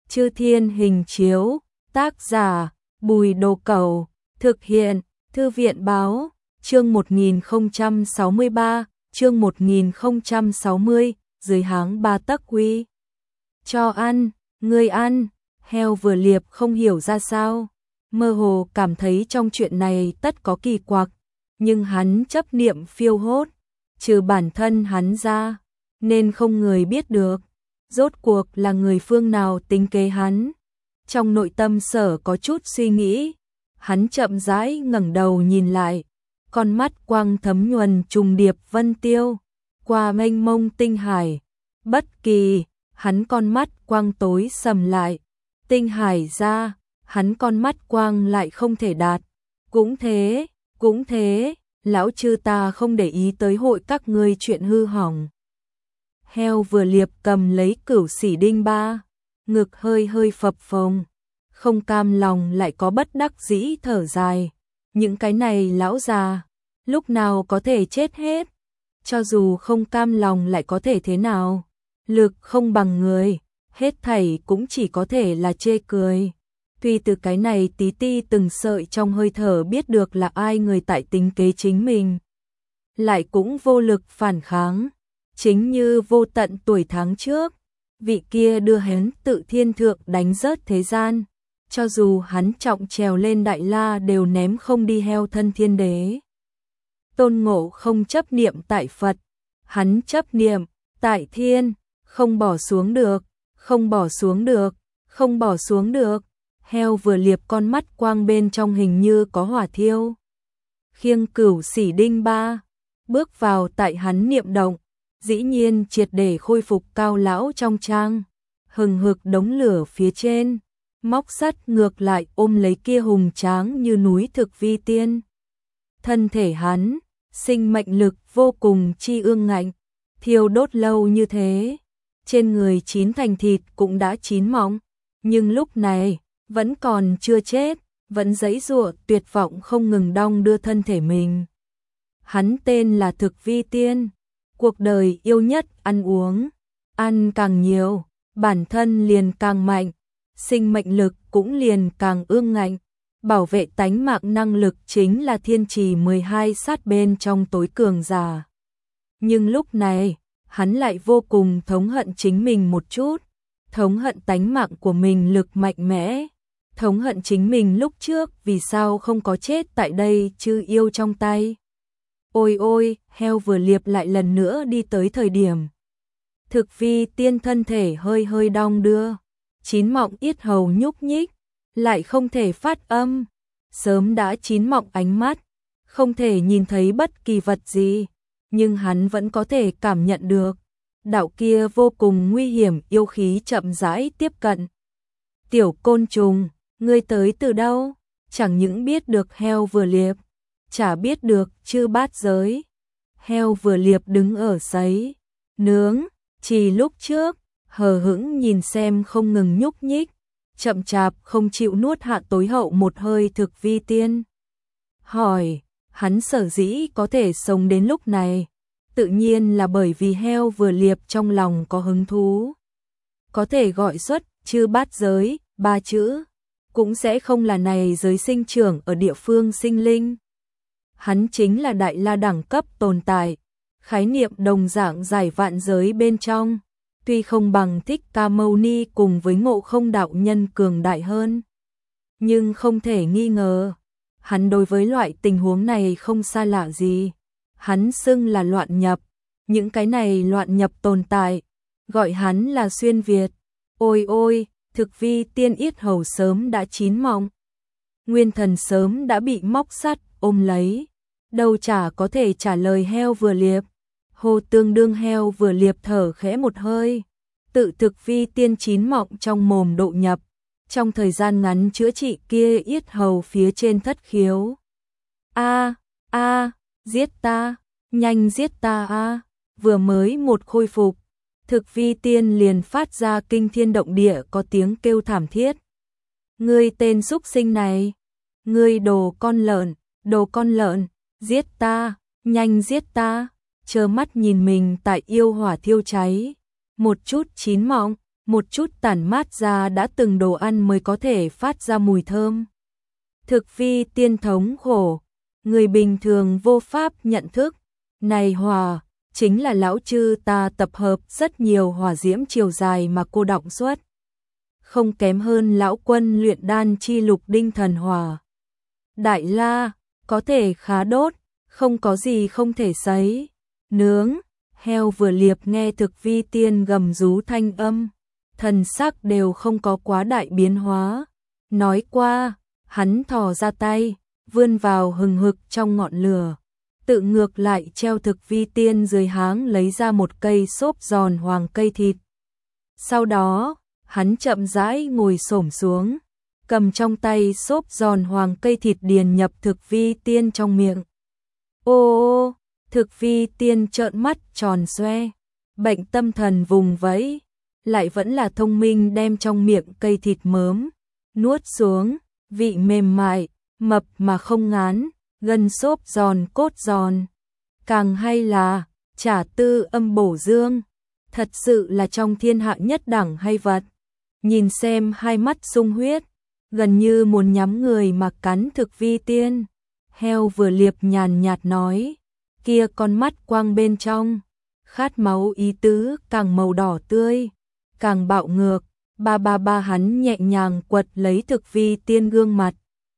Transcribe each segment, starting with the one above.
Chư Thiên Hình Chiếu, tác giả Bùi Đồ Cẩu, thực hiện Thư viện Báo, chương 1063, chương 1060, dưới háng 3 tấc quy. Cho ăn, ngươi ăn, heo vừa liệp không hiểu ra sao, mơ hồ cảm thấy trong chuyện này tất có kỳ quặc, nhưng hắn chấp niệm phiêu hốt, trừ bản thân hắn ra, nên không người biết được, rốt cuộc là người phương nào tính kế hắn. Trong nội tâm Sở có chút suy nghĩ, hắn chậm rãi ngẩng đầu nhìn lại, con mắt quang thấm nhuần trùng điệp vân tiêu, qua mênh mông tinh hải, bất kỳ, hắn con mắt quang tối sầm lại, tinh hải ra, hắn con mắt quang lại không thể đạt, cũng thế, lão chư ta không để ý tới hội các ngươi chuyện hư hỏng. Heo vừa liệp cầm lấy cửu xỉ đinh ba, ngực hơi hơi phập phồng, không cam lòng lại có bất đắc dĩ thở dài, những cái này lão già, lúc nào có thể chết hết, cho dù không cam lòng lại có thể thế nào, lực không bằng người, hết thảy cũng chỉ có thể là chê cười. Tuy từ cái này tí ti từng sợi trong hơi thở biết được là ai người tại tính kế chính mình, lại cũng vô lực phản kháng, chính như vô tận tuổi tháng trước, vị kia đưa hắn tự thiên thượng đánh rớt thế gian, cho dù hắn trọng trèo lên đại la đều ném không đi heo thân thiên đế. Tôn Ngộ không chấp niệm tại Phật, hắn chấp niệm tại thiên, không bỏ xuống được, không bỏ xuống được, không bỏ xuống được. Heo vừa liệp con mắt quang bên trong hình như có hỏa thiêu. Khiêng cửu xỉ đinh ba, bước vào tại hắn niệm động, dĩ nhiên triệt để khôi phục cao lão trong trang, hừng hực đống lửa phía trên, móc sắt ngược lại ôm lấy kia hùng tráng như núi thực vi tiên. Thân thể hắn, sinh mệnh lực vô cùng chi ương ngạnh, thiêu đốt lâu như thế, trên người chín thành thịt cũng đã chín mọng, nhưng lúc này vẫn còn chưa chết, vẫn giãy giụa tuyệt vọng không ngừng đong đưa thân thể mình. Hắn tên là Thực Vi Tiên, cuộc đời yêu nhất ăn uống, ăn càng nhiều, bản thân liền càng mạnh, sinh mệnh lực cũng liền càng ương ngạnh, bảo vệ tánh mạng năng lực chính là thiên trì 12 sát bên trong tối cường giả. Nhưng lúc này, hắn lại vô cùng thống hận chính mình một chút, thống hận tánh mạng của mình lực mạnh mẽ, thống hận chính mình lúc trước vì sao không có chết tại đây chứ yêu trong tay. Ôi ôi, heo vừa liệp lại lần nữa đi tới thời điểm. Thực Vi Tiên thân thể hơi hơi đong đưa, chín mọng yết hầu nhúc nhích, lại không thể phát âm, sớm đã chín mọng ánh mắt, không thể nhìn thấy bất kỳ vật gì, nhưng hắn vẫn có thể cảm nhận được. Đạo kia vô cùng nguy hiểm yêu khí chậm rãi tiếp cận. Tiểu côn trùng, ngươi tới từ đâu? Chẳng những biết được heo vừa liệp, chả biết được chư bát giới. Heo vừa liệp đứng ở sấy, nướng, chỉ lúc trước, hờ hững nhìn xem không ngừng nhúc nhích, chậm chạp không chịu nuốt hạ tối hậu một hơi Thực Vi Tiên. Hỏi, hắn sở dĩ có thể sống đến lúc này, tự nhiên là bởi vì heo vừa liệp trong lòng có hứng thú. Có thể gọi xuất chư bát giới, 3 chữ, cũng sẽ không là này giới sinh trưởng ở địa phương sinh linh. Hắn chính là đại la đẳng cấp tồn tại, khái niệm đồng dạng giải vạn giới bên trong, tuy không bằng Thích Ca Mâu Ni cùng với Ngộ Không đạo nhân cường đại hơn. Nhưng không thể nghi ngờ, hắn đối với loại tình huống này không xa lạ gì. Hắn xưng là loạn nhập, những cái này loạn nhập tồn tại, gọi hắn là xuyên Việt. Ôi ôi, Thực Vi Tiên yết hầu sớm đã chín mọng, nguyên thần sớm đã bị móc sắt ôm lấy, đâu chả có thể trả lời heo vừa liệp. Hồ tương đương heo vừa liệp thở khẽ một hơi, tự Thực Vi Tiên chín mọng trong mồm độ nhập, trong thời gian ngắn chữa trị kia yết hầu phía trên thất khiếu. A, giết ta, nhanh giết ta a! Vừa mới một khôi phục, Thực Vi Tiên liền phát ra kinh thiên động địa có tiếng kêu thảm thiết. Ngươi tên súc sinh này, ngươi đồ con lợn, giết ta, nhanh giết ta! Trơ mắt nhìn mình tại yêu hỏa thiêu cháy, một chút chín mọng, một chút tản mát ra đã từng đồ ăn mới có thể phát ra mùi thơm. Thực vi tiên thống khổ, người bình thường vô pháp nhận thức. Này hỏa, chính là lão chư ta tập hợp rất nhiều hỏa diễm chiều dài mà cô đọng xuất. Không kém hơn lão quân luyện đan chi lục đinh thần hỏa. Đại la, có thể khá đốt, không có gì không thể sấy. Nướng, heo vừa liệp nghe thực vi tiên gầm rú thanh âm, thần sắc đều không có quá đại biến hóa. Nói qua, hắn thò ra tay, vươn vào hừng hực trong ngọn lửa, tự ngược lại treo thực vi tiên dưới háng lấy ra một cây xốp giòn hoàng cây thịt. Sau đó, hắn chậm rãi ngồi xổm xuống, cầm trong tay xốp giòn hoàng cây thịt điền nhập thực vi tiên trong miệng. Ô, thực vi tiên trợn mắt tròn xoe, bệnh tâm thần vùng vẫy, lại vẫn là thông minh đem trong miệng cây thịt mớm, nuốt xuống, vị mềm mại, mập mà không ngán, gân xốp giòn cốt giòn. Càng hay là, trả tư âm bổ dương, thật sự là trong thiên hạ nhất đẳng hay vật. Nhìn xem hai mắt sung huyết, gần như muốn nhắm người mà cắn thực vi tiên. Heo vừa liệp nhàn nhạt nói, kia con mắt quang bên trong, khát máu ý tứ càng màu đỏ tươi, càng bạo ngược. Ba hắn nhẹ nhàng quật lấy thực vi tiên gương mặt.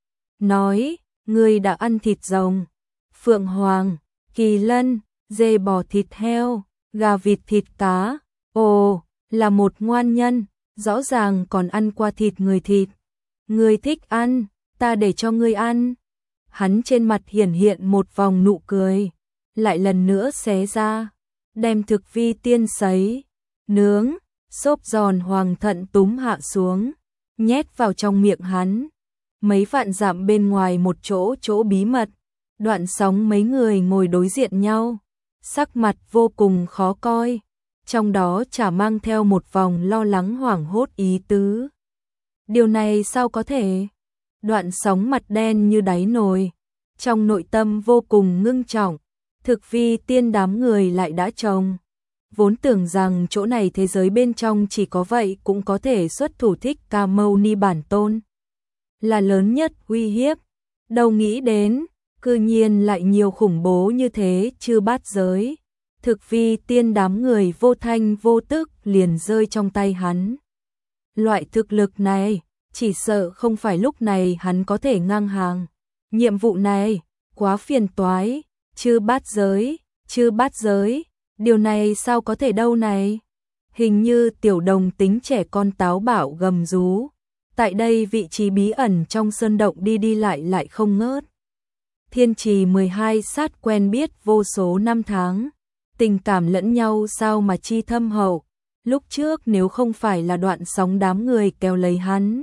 Nói, ngươi đã ăn thịt rồng, phượng hoàng, kỳ lân, dê bò thịt heo, gà vịt thịt cá. Ồ, là một ngoan nhân, rõ ràng còn ăn qua thịt người thịt. Ngươi thích ăn, ta để cho ngươi ăn. Hắn trên mặt hiển hiện một vòng nụ cười, lại lần nữa xé ra, đem thực vi tiên sấy, nướng, xốp giòn hoàng thận túm hạ xuống, nhét vào trong miệng hắn. Mấy vạn dặm bên ngoài một chỗ bí mật, Đoạn Sóng mấy người ngồi đối diện nhau, sắc mặt vô cùng khó coi, trong đó chả mang theo một vòng lo lắng hoảng hốt ý tứ. Điều này sao có thể? Đoạn Sóng mặt đen như đáy nồi, trong nội tâm vô cùng ngưng trọng, thực vi tiên đám người lại đã trông. Vốn tưởng rằng chỗ này thế giới bên trong chỉ có vậy cũng có thể xuất thủ Thích Ca Mâu Ni bản tôn, là lớn nhất uy hiếp. Đâu nghĩ đến, cư nhiên lại nhiều khủng bố như thế chư bát giới. Thực vi tiên đám người vô thanh vô tức liền rơi trong tay hắn. Loại thực lực này, chỉ sợ không phải lúc này hắn có thể ngang hàng. Nhiệm vụ này, quá phiền toái, chư bát giới. Điều này sao có thể đâu này? Hình như tiểu đồng tính trẻ con táo bạo gầm rú. Tại đây vị trí bí ẩn trong sơn động đi lại không ngớt. Thiên trì 12 sát quen biết vô số năm tháng. Tình cảm lẫn nhau sao mà chi thâm hậu. Lúc trước nếu không phải là Đoạn Sóng đám người kéo lấy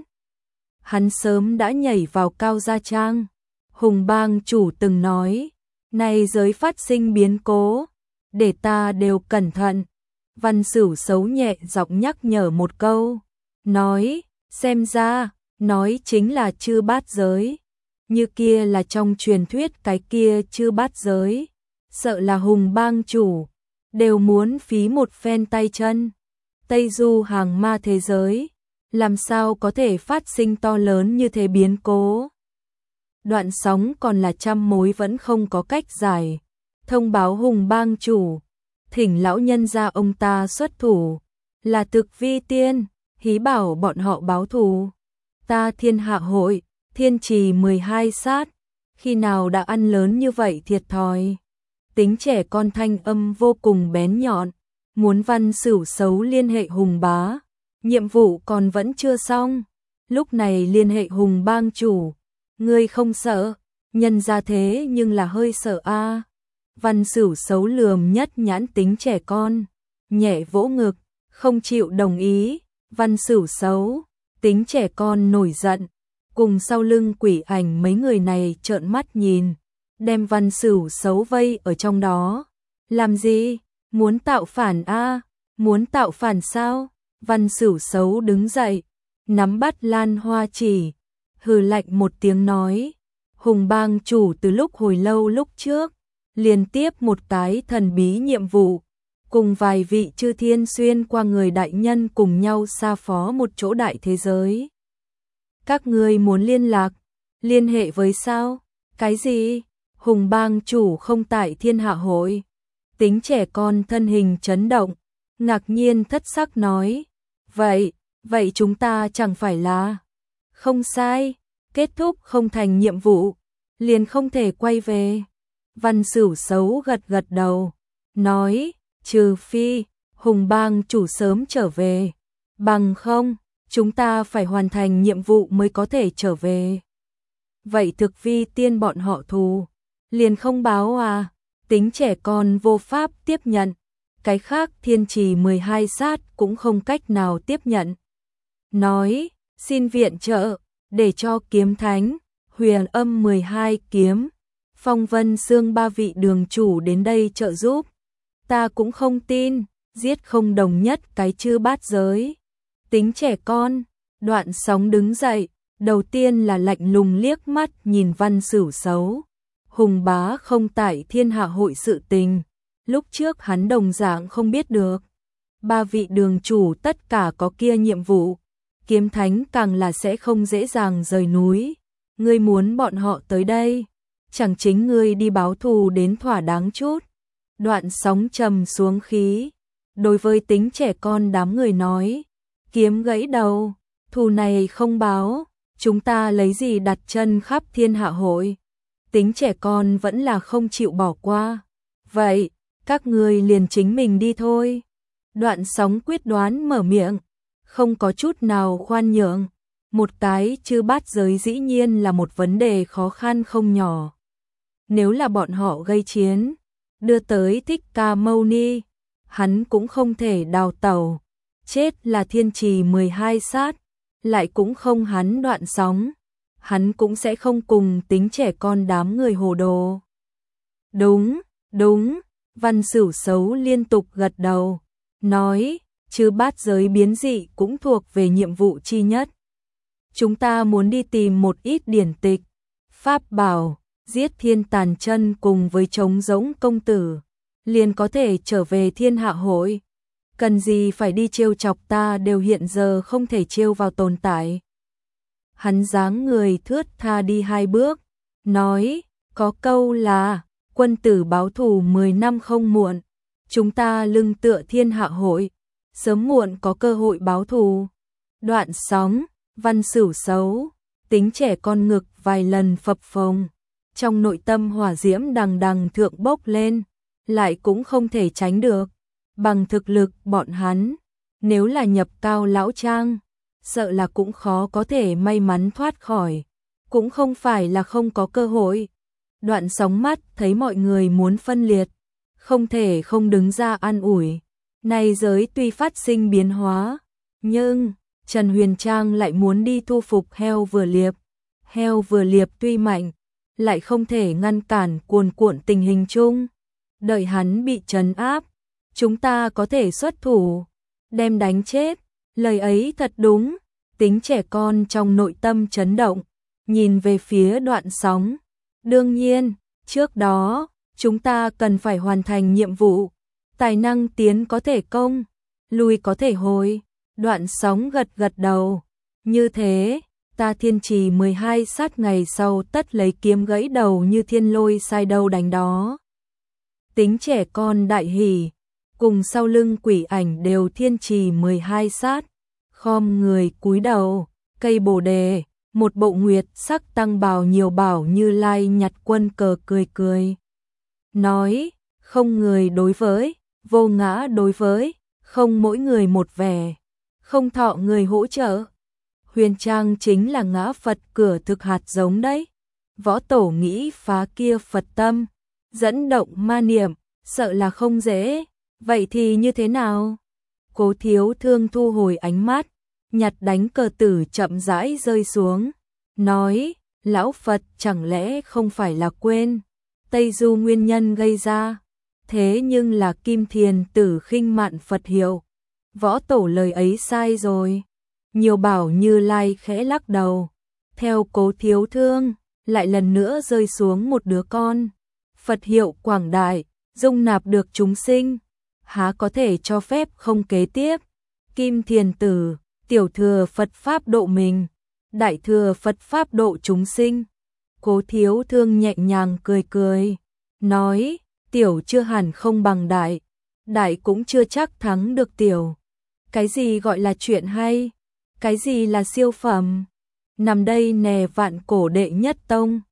hắn sớm đã nhảy vào Cao Gia Trang. Hùng Bang chủ từng nói, này giới phát sinh biến cố, để ta đều cẩn thận. Văn Sửu xấu nhẹ giọng nhắc nhở một câu, nói, xem ra, nói chính là chư bát giới. Như kia là trong truyền thuyết cái kia chư bát giới. Sợ là Hùng Bang chủ, đều muốn phí một phen tay chân. Tây Du hàng ma thế giới, làm sao có thể phát sinh to lớn như thế biến cố. Đoạn Sóng còn là trăm mối vẫn không có cách giải. Thông báo Hùng Bang chủ, thỉnh lão nhân gia ông ta xuất thủ, là thực vi tiên, hí bảo bọn họ báo thù. Ta Thiên Hạ hội, thiên trì 12 sát, khi nào đã ăn lớn như vậy thiệt thòi. Tính trẻ con thanh âm vô cùng bén nhọn, muốn Văn Sửu xấu liên hệ Hùng bá, nhiệm vụ còn vẫn chưa xong. Lúc này liên hệ Hùng Bang chủ, ngươi không sợ, nhân ra thế nhưng là hơi sợ a. Văn Sửu xấu lườm nhất nhãn tính trẻ con, nhẹ vỗ ngực, không chịu đồng ý. Văn Sửu xấu, tính trẻ con nổi giận, cùng sau lưng Quỷ Ảnh mấy người này trợn mắt nhìn, đem Văn Sửu xấu vây ở trong đó. Làm gì? Muốn tạo phản a? Muốn tạo phản sao? Văn Sửu xấu đứng dậy, nắm bắt lan hoa chỉ, hừ lạnh một tiếng nói, Hùng Bang chủ từ lúc hồi lâu lúc trước, liên tiếp một cái thần bí nhiệm vụ, cùng vài vị chư thiên xuyên qua người đại nhân cùng nhau xa phó một chỗ đại thế giới. Các ngươi muốn liên lạc, liên hệ với sao? Cái gì? Hùng bang chủ không tại thiên hạ hội. Tính trẻ con thân hình chấn động, ngạc nhiên thất sắc nói. Vậy chúng ta chẳng phải là... Không sai, kết thúc không thành nhiệm vụ, liền không thể quay về. Văn Sửu xấu gật gật đầu, nói, trừ phi, Hùng bang chủ sớm trở về. Bằng không, chúng ta phải hoàn thành nhiệm vụ mới có thể trở về. Vậy thực vi tiên bọn họ thù, liền không báo à? Tính trẻ con vô pháp tiếp nhận, cái khác thiên trì 12 sát cũng không cách nào tiếp nhận. Nói, xin viện trợ, để cho kiếm thánh, huyền âm 12 kiếm, phong vân xương 3 vị đường chủ đến đây trợ giúp. Ta cũng không tin, giết không đồng nhất cái chư bát giới. Tính trẻ con, Đoạn Sóng đứng dậy, đầu tiên là lạnh lùng liếc mắt nhìn Văn Sửu xấu. Hùng bá không tại thiên hạ hội sự tình, lúc trước hắn đồng dạng không biết được. 3 vị đường chủ tất cả có kia nhiệm vụ, kiếm thánh càng là sẽ không dễ dàng rời núi. Ngươi muốn bọn họ tới đây, chẳng chính ngươi đi báo thù đến thỏa đáng chút. Đoạn Sóng trầm xuống khí, đối với tính trẻ con đám người nói, kiếm gãy đầu, thù này không báo, chúng ta lấy gì đặt chân khắp thiên hạ hội. Tính trẻ con vẫn là không chịu bỏ qua. Vậy, các ngươi liền chính mình đi thôi. Đoạn Sóng quyết đoán mở miệng, không có chút nào khoan nhượng. Một cái chư bát giới dĩ nhiên là một vấn đề khó khăn không nhỏ. Nếu là bọn họ gây chiến, đưa tới Thích Ca Mâu Ni, hắn cũng không thể đào tẩu. Chết là thiên trì 12 sát, lại cũng không hắn Đoạn Sóng. Hắn cũng sẽ không cùng tính trẻ con đám người hồ đồ. Đúng, Văn Sửu xấu liên tục gật đầu, nói, chư bát giới biến dị cũng thuộc về nhiệm vụ chi nhất. Chúng ta muốn đi tìm một ít điển tịch, pháp bảo, giết thiên tàn chân cùng với trống rỗng công tử, liền có thể trở về thiên hạ hội. Cần gì phải đi trêu chọc ta đều hiện giờ không thể trêu vào tồn tại. Hắn dáng người thướt tha đi 2 bước, nói, có câu là, quân tử báo thù 10 năm không muộn, chúng ta lưng tựa thiên hạ hội, sớm muộn có cơ hội báo thù. Đoạn Sóng, Văn Sửu xấu, tính trẻ con ngực vài lần phập phồng, trong nội tâm hỏa diễm đằng đằng thượng bốc lên, lại cũng không thể tránh được. Bằng thực lực bọn hắn, nếu là nhập cao lão trang, sợ là cũng khó có thể may mắn thoát khỏi, cũng không phải là không có cơ hội. Đoạn Sóng mắt thấy mọi người muốn phân liệt, không thể không đứng ra an ủi. Này giới tuy phát sinh biến hóa, nhưng Trần Huyền Trang lại muốn đi thu phục heo vừa liệp. Heo vừa liệp tuy mạnh, lại không thể ngăn cản cuồn cuộn tình hình chung. Đợi hắn bị trấn áp, chúng ta có thể xuất thủ, đem đánh chết. Lời ấy thật đúng, tính trẻ con trong nội tâm chấn động, nhìn về phía Đoạn Sóng. Đương nhiên, trước đó, chúng ta cần phải hoàn thành nhiệm vụ, tài năng tiến có thể công, lui có thể hồi. Đoạn Sóng gật gật đầu, như thế, ta thiên trì 12 sát ngày sau tất lấy kiếm gãy đầu như thiên lôi sai đâu đánh đó. Tính trẻ con đại hỉ, cùng sau lưng quỷ ảnh đều thiên trì 12 sát, khom người cúi đầu, cây bồ đề, một bộ nguyệt sắc tăng bào nhiều bảo Như Lai nhặt quân cờ cười cười. Nói, không người đối với, vô ngã đối với, không mỗi người một vẻ, không thọ người hỗ trợ. Huyền Trang chính là ngã Phật cửa thực hạt giống đấy. Võ tổ nghĩ phá kia Phật tâm, dẫn động ma niệm, sợ là không dễ. Vậy thì như thế nào? Cố Thiếu Thương thu hồi ánh mắt, nhặt đánh cờ tử chậm rãi rơi xuống, nói, lão Phật chẳng lẽ không phải là quên Tây Du nguyên nhân gây ra, thế nhưng là Kim Thiền Tử khinh mạn Phật hiệu. Võ tổ lời ấy sai rồi. Nhiều bảo Như Lai khẽ lắc đầu, theo Cố Thiếu Thương, lại lần nữa rơi xuống một đứa con. Phật hiệu quảng đại, dung nạp được chúng sinh. há có thể cho phép không kế tiếp. Kim Thiền Tử, tiểu thừa Phật Pháp độ mình, đại thừa Phật Pháp độ chúng sinh. Cố Thiếu Thương nhẹ nhàng cười cười, nói, tiểu chưa hẳn không bằng đại, đại cũng chưa chắc thắng được tiểu. Cái gì gọi là chuyện hay? Cái gì là siêu phẩm? Nằm đây nè vạn cổ đệ nhất tông.